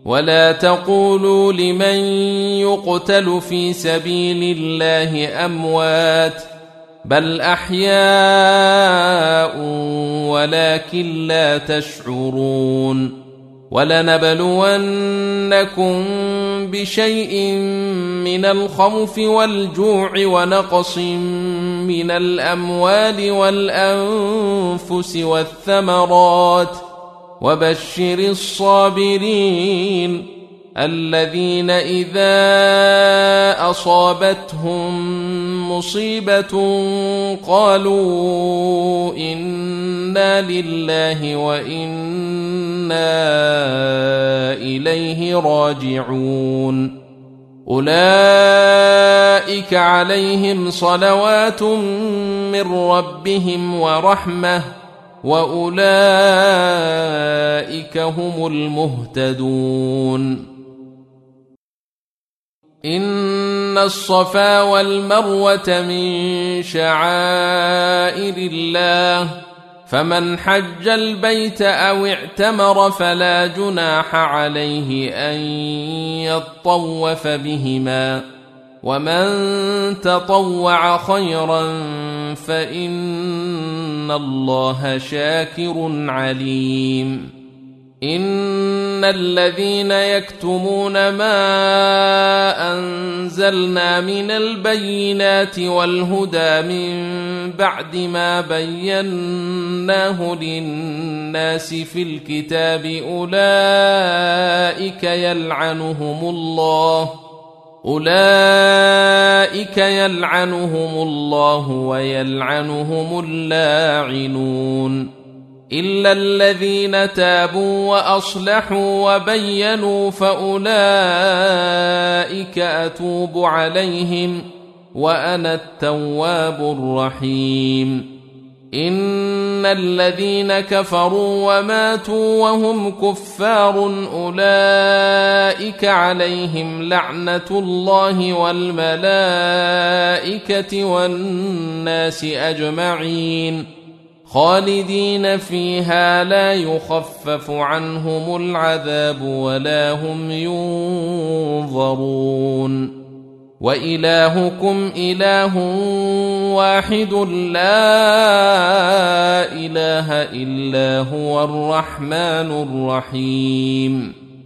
ولا تقولوا لمن يقتل في سبيل الله أموات بل أحياء ولكن لا تشعرون ولنبلونكم بشيء من الخوف والجوع ونقص من الأموال والأنفس والثمرات وبشر الصابرين الذين إذا أصابتهم مصيبة قالوا إنا لله وإنا إليه راجعون أولئك عليهم صلوات من ربهم ورحمة وأولئك هم المهتدون إن الصفا والمروة من شعائر الله فمن حج البيت أو اعتمر فلا جناح عليه أن يطوف بهما ومن تطوع خيرا فإن الله شاكر عليم إن الذين يكتمون ما أنزلنا من البينات والهدى من بعد ما بيناه للناس في الكتاب أولئك يلعنهم الله ويلعنهم اللاعنون إلا الذين تابوا وأصلحوا وبينوا فأولئك أتوب عليهم وأنا التواب الرحيم إن الذين كفروا وماتوا وهم كفار أولئك عليهم لعنة الله والملائكة والناس أجمعين خالدين فيها لا يخفف عنهم العذاب ولا هم ينظرون وإلهكم إله واحد لا إله إلا هو الرحمن الرحيم